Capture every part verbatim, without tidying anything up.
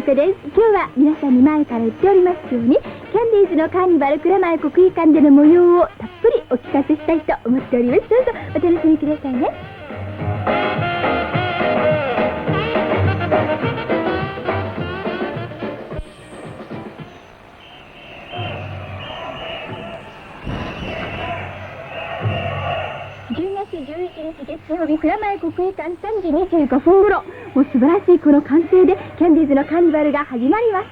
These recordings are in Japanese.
香です。今日は皆さんに前から言っておりますように、キャンディーズのカーニバル蔵前国技館での模様をたっぷりお聞かせしたいと思っております。どうぞお楽しみくださいね。じゅうがつじゅういちにち月曜日、蔵前国技館さんじにじゅうごふんごろ、もう素晴らしいこの歓声でキャンディーズのカーニバルが始まりました。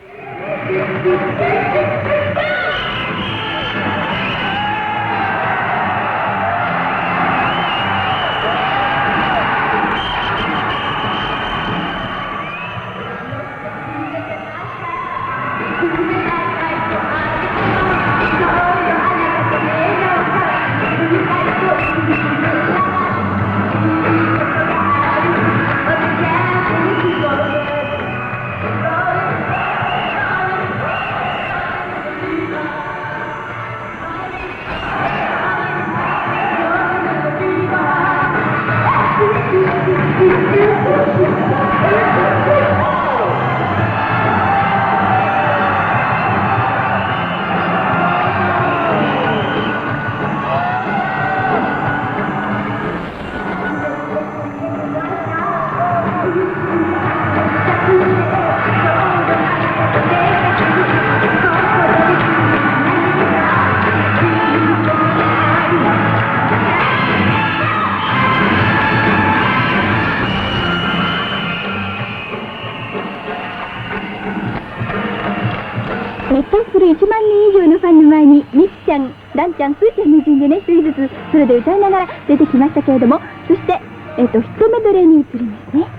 熱狂するいちまんにん以上のファンの前に、ミキちゃん、ランちゃん、スーちゃんの順でね、一人ずつソロで歌いながら出てきましたけれども、そして、えっと、ヒットメドレーに移りますね。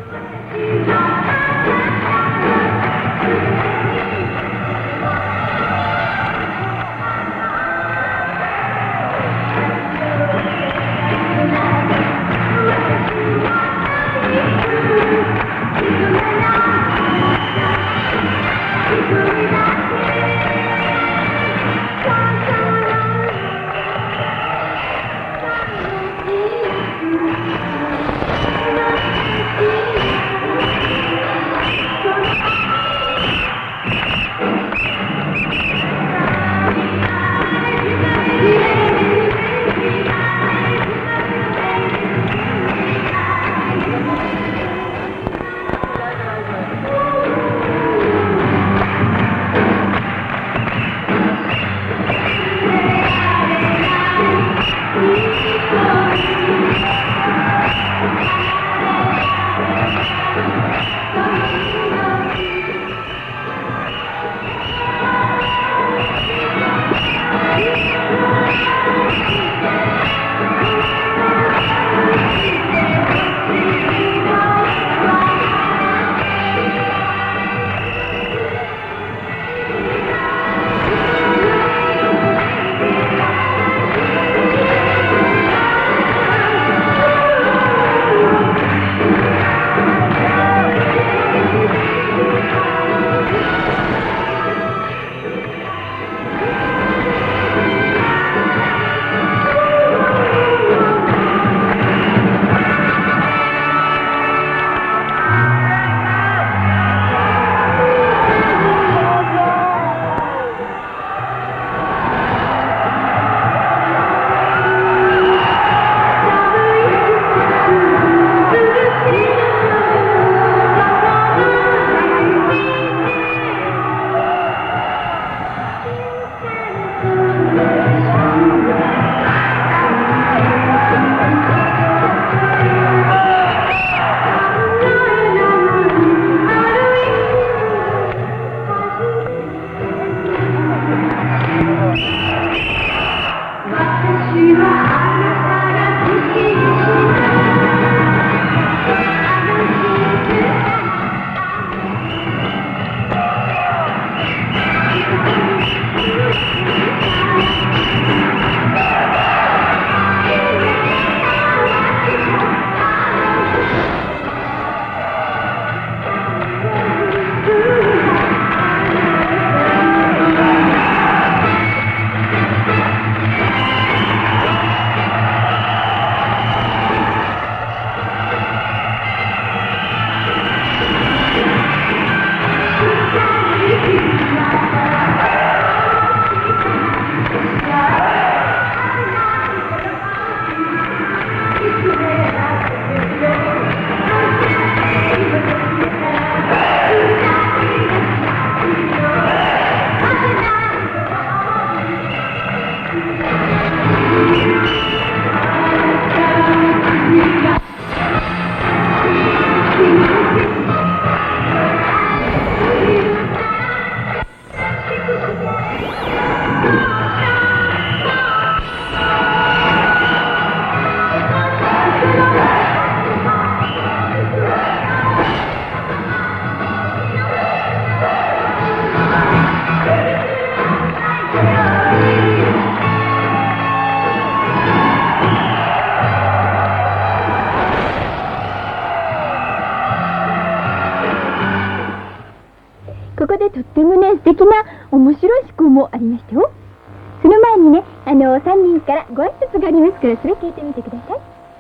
ここでとってもね、素敵な面白い思考もありましたよ。その前にね、あの、さんにんからご挨拶がありますから、それ聞いてみてください。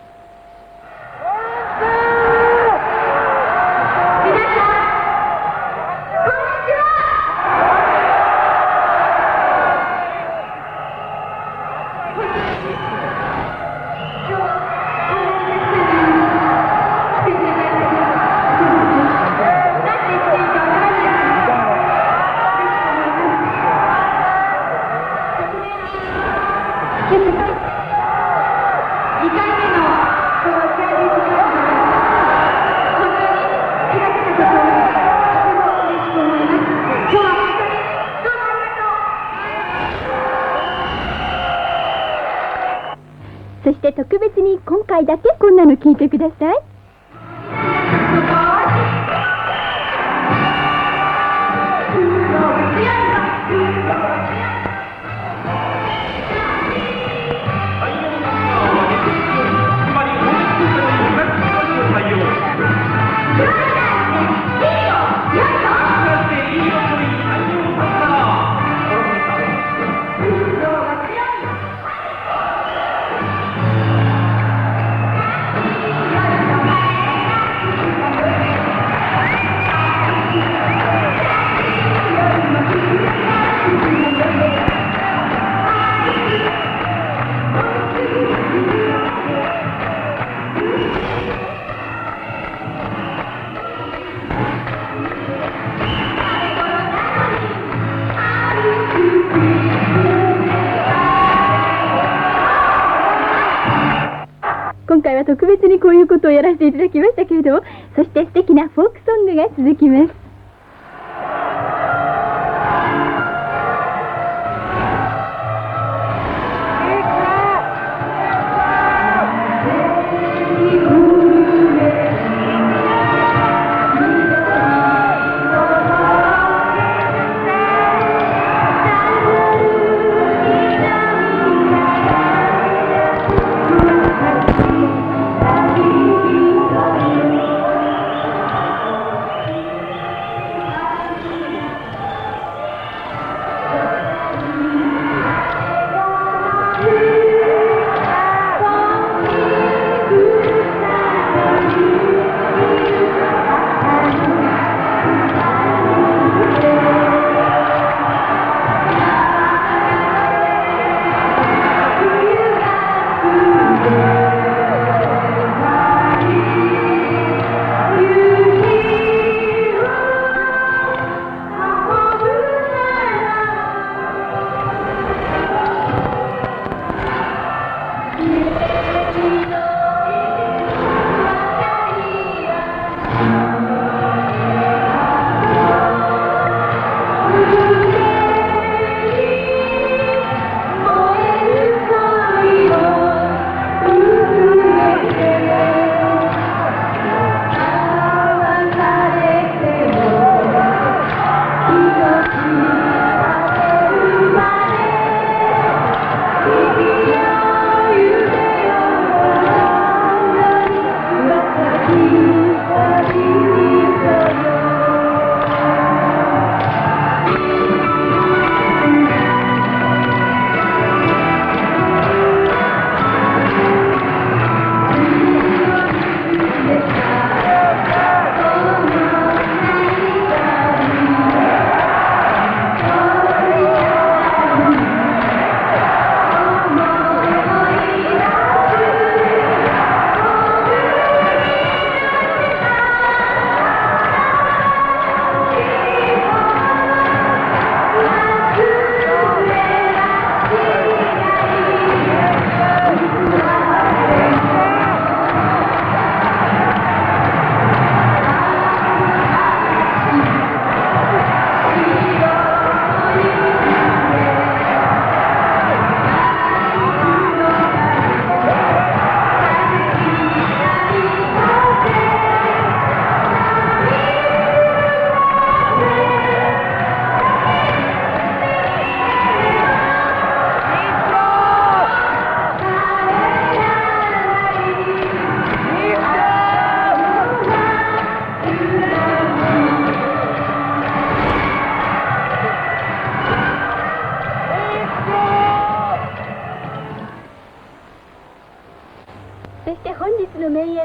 そして特別に今回だけこんなの聞いてください。今回は特別にこういうことをやらせていただきましたけれども、そして素敵なフォークソングが続きます。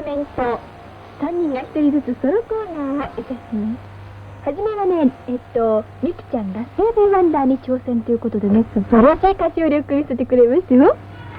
メントさんにんがひとりずつソロコーナーをいたします。はじめはね、えっと、ゆきちゃんがセーブンワンダーに挑戦ということでね、素晴らしい歌唱力見せてくれますよ。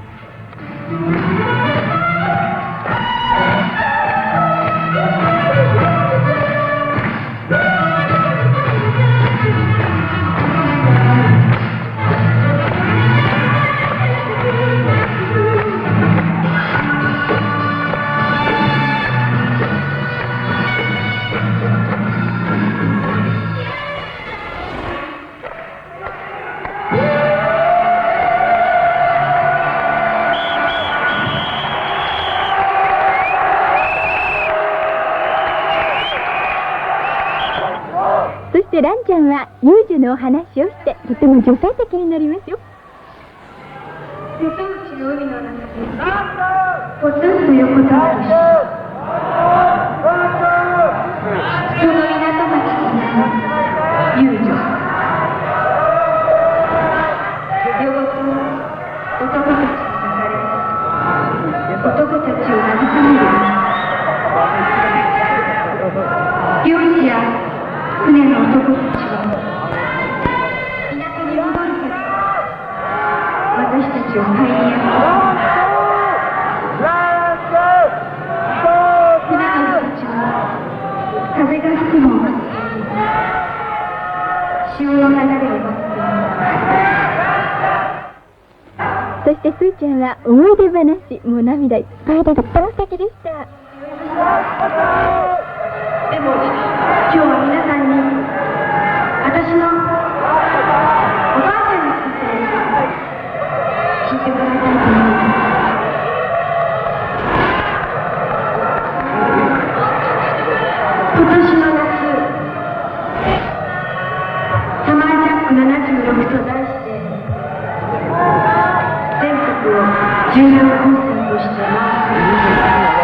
そしてランちゃんはユージュのお話をしてとても女性的になりますよ。 瀬戸内の海の中でポツンと横たわる人その港町となる遊女夜ごと男たちに抱かれ男たちを慰める漁師や船の男たちは港に戻るから私たちを買いにやって船の人たちは風が吹くのを待って潮の流れを待ってそしてスーちゃんは思い出話、もう涙いっぱいでとっても素敵でした。 でも今日は皆さんに私のおばあちゃんについて聞いてもらいたいと思います。今年の夏サマージャックななじゅうろくと題して全国を重要コンセントして回す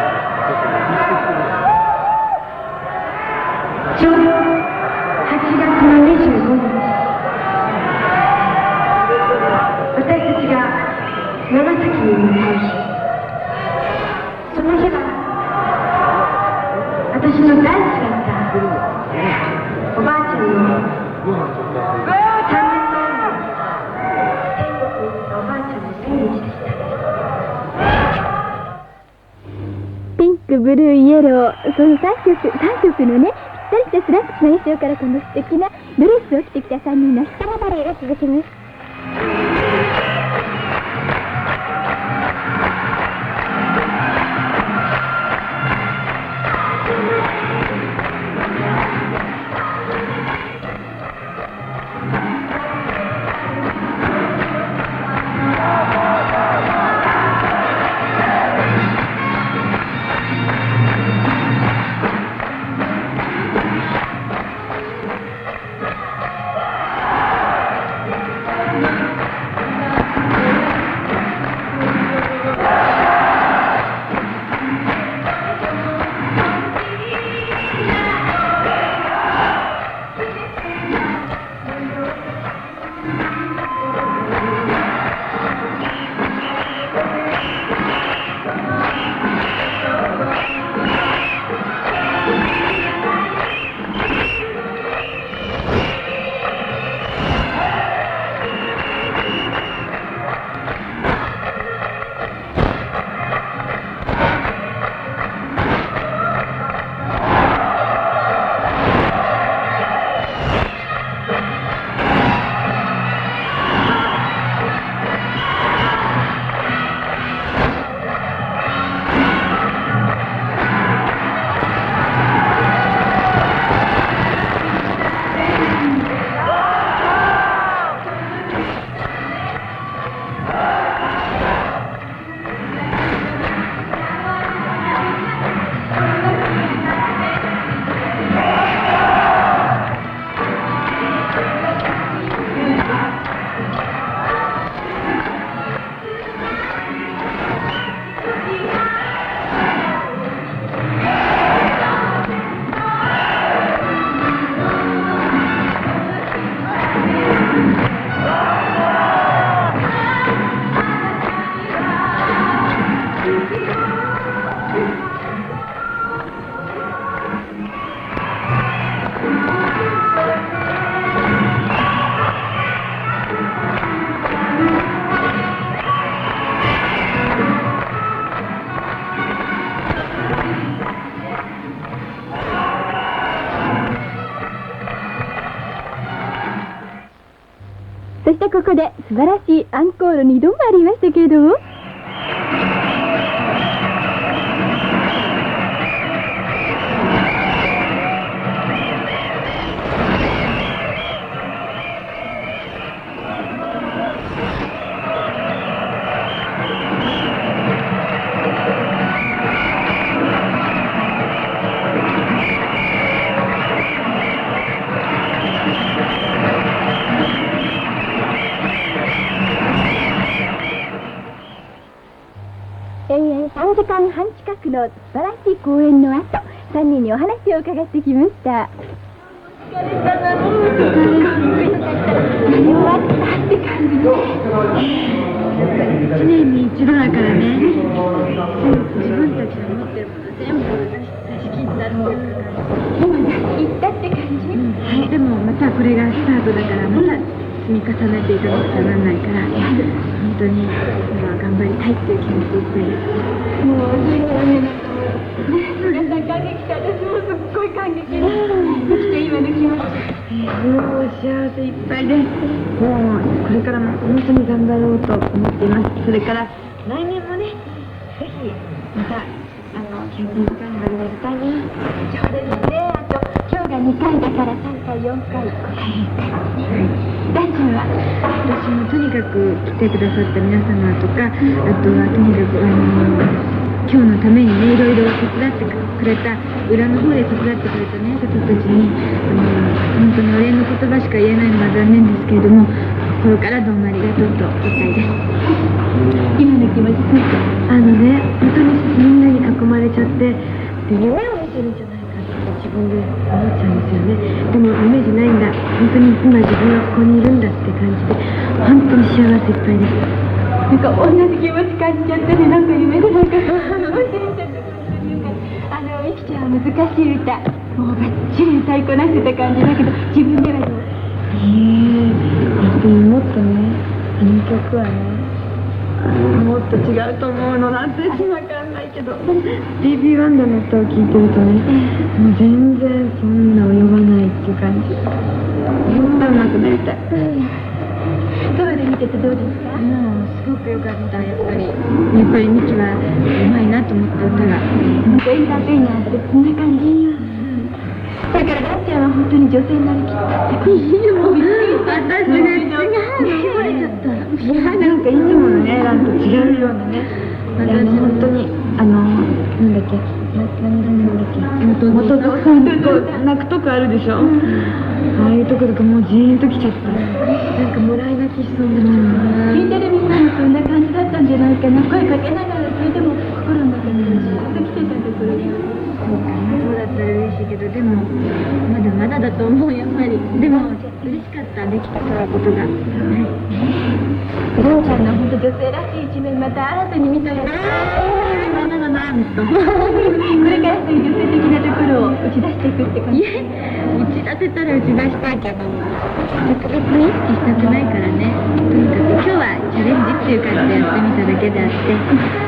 ちょうどはちがつのにじゅうごにち私たちが長崎に向かう日その日は私の大好きだったおばあちゃんのさんねんまえの天国に行ったおばあちゃんの命日でした。 ピンク、ブルー、イエロー、そのさんしょく、さんしょくのねぴったりしたスラックスの衣装からこの素敵なドレスを着てきたさんにんのスタラバレーが続きます。 そしてここで素晴らしいアンコールにどもありましたけれども、さんじかんはん近くの素晴らしい公演の後、さんにんにお話を伺ってきました。お疲れ様です。何終わったって感じで、いちねんに一度だからね、自分たちの持ってるもの全部出し切ったっていうか、今出し切ったって感じ、うん、はい。でもまたこれがスタートだから、また積み重ねていかなくちゃならないから、本当に今頑張りたいっていう気持ちでいっぱいです。もうじゅうねんめの皆さん感激して、私もすっごい感激で、生きて今の気持ち、もう幸せいっぱいで、もうこれからも本当に頑張ろうと思っています。それから来年もね、ぜひまたあのキャンピングカーニバルやりたいな。そうですね。あと今日がにかいだからさんかいよんかいごかい大ちゃんは私もとにかく来てくださった皆様とか、あとはとにかくあの今日のためにね、いろいろ手伝ってくれた、裏の方で手伝ってくれたね、方たちにあの本当にお礼の言葉しか言えないのは残念ですけれども、心からどうもありがとうと言いたいです。今の気持ちですか？あのね、本当にみんなに囲まれちゃって、で夢を見てるんじゃないかって自分で思っちゃうんですよね。でも夢じゃないんだ、本当に今自分はここにいるんだって感じで、本当に幸せいっぱいです。なんか同じ気持ち感じちゃってね、なんか夢でなんか忘れちゃったあのミキちゃんは難しい歌、もうバッチリ歌いこなしてた感じだけど、自分ではどう？ええ、でももっとね、あの曲はね、もっと違うと思うのなんてわかんないけど、スティービー・ワンダーの歌を聴いてるとね、もう全然そんな及ばないっていう感じ。もっと上手くなりたい。そばで見ててどうですか？もうすごく良かった。やっぱりやっぱりミキはうまいなと思った歌が、なんかエンターテイナーってこんな感じ。だからダッちゃんは本当に女性になりきっていいよ。私が違う絞れちゃった。いや、なんかいつものねランと違うようなね、私本当にあのなんだっけ、ななんだっけ、元々さんと泣くとこあるでしょ、うん、ああいうとことかもうジーンときちゃった。なんかもらい泣きしそうだな。聞いてるみんなもそんな感じだったんじゃないかな。声かけながら聞いても心の中にジーンときてたんで、これがそうだったら嬉しいけど、でもまだまだだと思う。やっぱりでも嬉しかった、できたことが。はい、りょうちゃんの本当女性らしい一面また新たに見たよ。あなななんとこれからそういう女性的なところを打ち出していくって感じ。打ち出せたら打ち出したいけど、特別に意識したくないからね。とにかく今日はチャレンジっていう感じでやってみただけであって、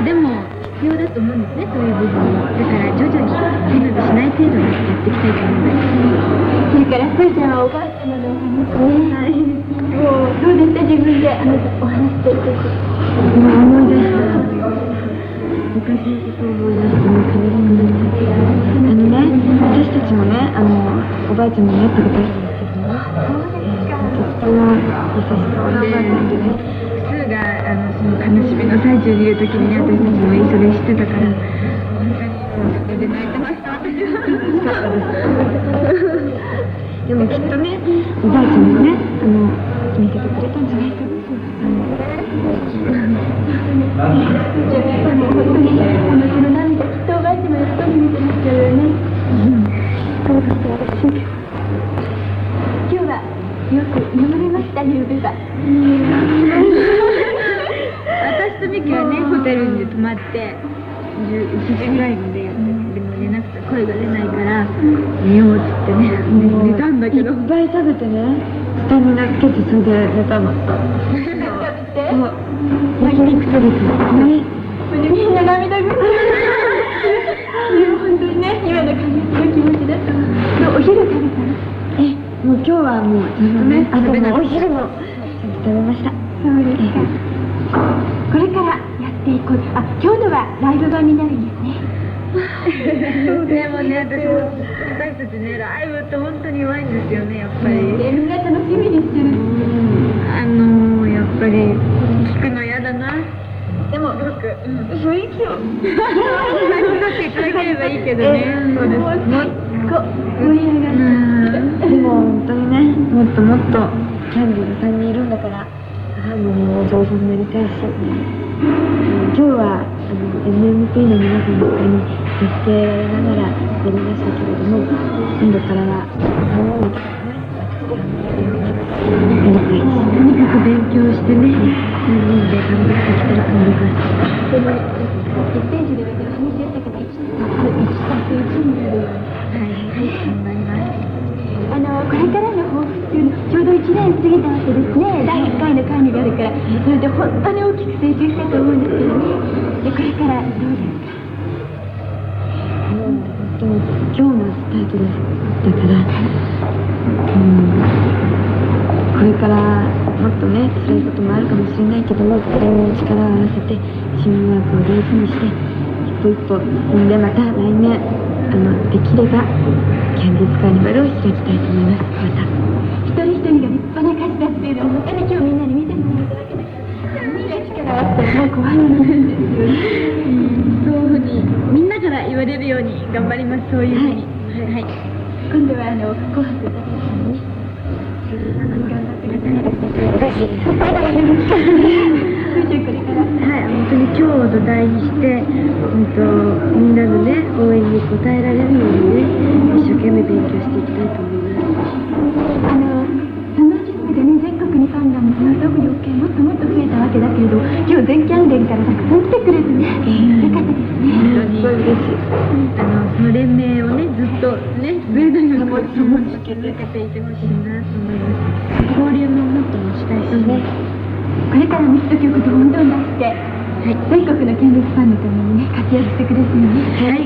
でも必要だと思うんですね、そういう部分も。だから徐々に背伸びしない程度にやっていきたいと思います。それからスーちゃんはおばあ様のお話ね、はい、もうどうでした？自分であのお話してる時。もう思い出した。昔のことを思い出してもう悲しくなっちゃって、あのね、私たちもね、あのおばあちゃんに会ったことあるんですけどね、とっても優しそうなおばあちゃんでね、スーがあのその悲しみの最中にいる時にね、私たちもそれ知ってたから、本当にもうそれで泣いてました。私は楽しかったですでもきっとね、おばあちゃんもね、あの見ててくれたんじゃないかな。じゃあもう本当にあのその涙、きっとおばあちゃんも喜んで見てましたよね。うん、そうですよ、私。今日はよく眠れました、夕べは。私とミキはね、ホテルに泊まってじゅういちじぐらいまでやって、でも寝なくて声が出ないから寝ようって言ってね、寝たんだけど、いっぱい食べてね、下になっけて、それで寝たの。食べて、そう、焼き肉食べてね、それでみんな涙ぐんで本当にね、今の感じの気持ちだった。お昼食べたの？え、もう今日はもうちゃんとね、あともうお昼もちゃんと食べ食べました。 そうですか。これからやっていこう。あ、今日のはライブ版になるんですね。 でもね、私も私たちね、ライブって本当に弱いんですよね、やっぱり。 みんな楽しみにしてる。 あのー、やっぱり聞くの嫌だな。でも、すごく、うん、雰囲気を味わっていただければいいけどね。そうです。もっと盛り上がる。 でも本当にね、もっともっとキャンディーズさんにんいるんだから、ハーモニーを上手になりたいし、今日はあの エムエムピー の皆さんの他に助けられながらやりましたけれども、今度からはハーモニーとかね、とにかく勉強してね、さんにんで頑張っていきたいと思います。 でも、ステージでだけど話し合ったけど、いちたすいちになるように。 はい、はい、頑張ります。 あの、これからの抱負っていうの、ちょうどいちねん過ぎたわけですね。だいいっかいの会にがあるから、それで本当に大きく成長したと思うんですけどね。で、これからどうですか？ もう本当に今日のスタートです。だから、うん、これからもっとね、辛いこともあるかもしれないけども、これに力を合わせてチームワークを大事にして、一歩一歩進んで、また来年あのできればキャンディーズカーニバルを開きたいと思います。また一人一人が立派な歌手だっていうのを本当に今日みんなに見てもらったわけだから、みんな力を合わせたらもう怖いものなんですよね。 そういうふうにみんなから言われるように頑張ります。そういうふうに、はい、はい、 今度はあの紅白歌合戦にね、頑張ってください。 嬉しいです。 それじゃあこれから、 はい、本当に今日を土台にして、本当みんなのね応援に応えられるようにね、一生懸命勉強していきたいと思います。 あのスマージックでね、全国にファンがものすごく余計もっともっと増えたわけだけれど、今日全キャンデンからたくさん来てくれてね、よかったですね。 本当に嬉しい。あのその連盟をね、ずっとね、末永く保ち続けていてほしいなと思います。交流ももっと持ちたいしね。 これからもヒット曲どんどん出して、はい、全国のキャンディーズファンのためにね、活躍してくれるよね。 はい。